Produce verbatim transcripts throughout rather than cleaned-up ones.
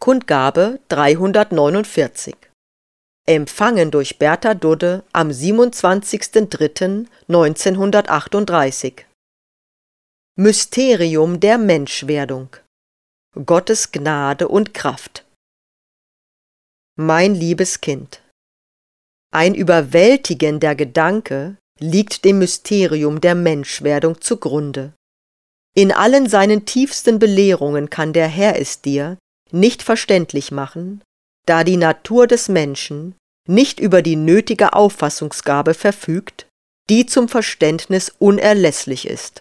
Kundgabe dreihundertneunundvierzig. Empfangen durch Bertha Dudde am siebenundzwanzigsten dritten neunzehnhundertachtunddreißig. Mysterium der Menschwerdung. Gottes Gnade und Kraft. Mein liebes Kind, ein überwältigender Gedanke liegt dem Mysterium der Menschwerdung zugrunde. In allen seinen tiefsten Belehrungen kann der Herr es dir nicht verständlich machen, da die Natur des Menschen nicht über die nötige Auffassungsgabe verfügt, die zum Verständnis unerlässlich ist.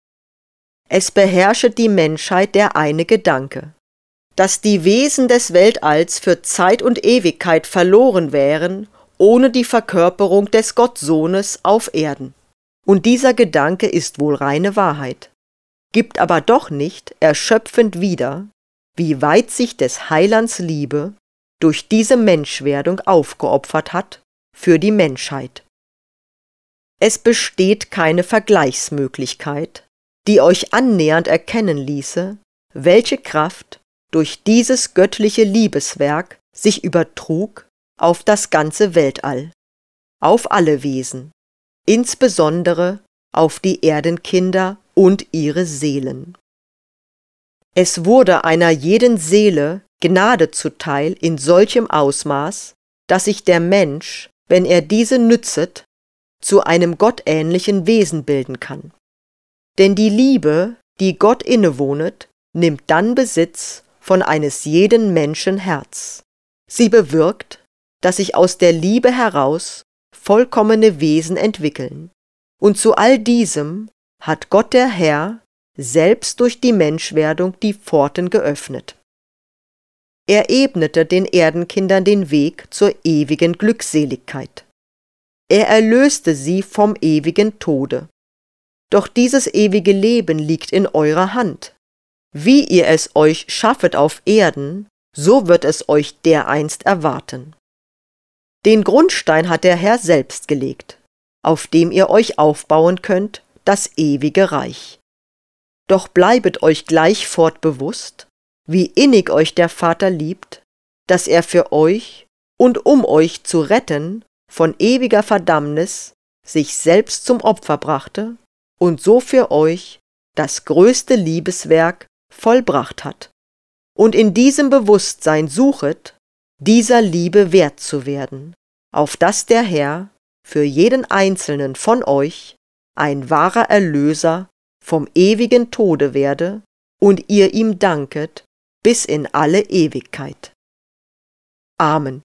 Es beherrschet die Menschheit der eine Gedanke, dass die Wesen des Weltalls für Zeit und Ewigkeit verloren wären, ohne die Verkörperung des Gottsohnes auf Erden. Und dieser Gedanke ist wohl reine Wahrheit, gibt aber doch nicht erschöpfend wieder, wie weit sich des Heilands Liebe durch diese Menschwerdung aufgeopfert hat für die Menschheit. Es besteht keine Vergleichsmöglichkeit, die euch annähernd erkennen ließe, welche Kraft durch dieses göttliche Liebeswerk sich übertrug auf das ganze Weltall, auf alle Wesen, insbesondere auf die Erdenkinder und ihre Seelen. Es wurde einer jeden Seele Gnade zuteil in solchem Ausmaß, dass sich der Mensch, wenn er diese nützet, zu einem gottähnlichen Wesen bilden kann. Denn die Liebe, die Gott innewohnet, nimmt dann Besitz von eines jeden Menschen Herz. Sie bewirkt, dass sich aus der Liebe heraus vollkommene Wesen entwickeln. Und zu all diesem hat Gott der Herr selbst durch die Menschwerdung die Pforten geöffnet. Er ebnete den Erdenkindern den Weg zur ewigen Glückseligkeit. Er erlöste sie vom ewigen Tode. Doch dieses ewige Leben liegt in eurer Hand. Wie ihr es euch schaffet auf Erden, so wird es euch dereinst erwarten. Den Grundstein hat der Herr selbst gelegt, auf dem ihr euch aufbauen könnt, das ewige Reich. Doch bleibet euch gleich fort bewusst, wie innig euch der Vater liebt, dass er für euch und um euch zu retten von ewiger Verdammnis sich selbst zum Opfer brachte und so für euch das größte Liebeswerk vollbracht hat. Und in diesem Bewusstsein suchet, dieser Liebe wert zu werden, auf dass der Herr für jeden einzelnen von euch ein wahrer Erlöser vom ewigen Tode werde und ihr ihm danket bis in alle Ewigkeit. Amen.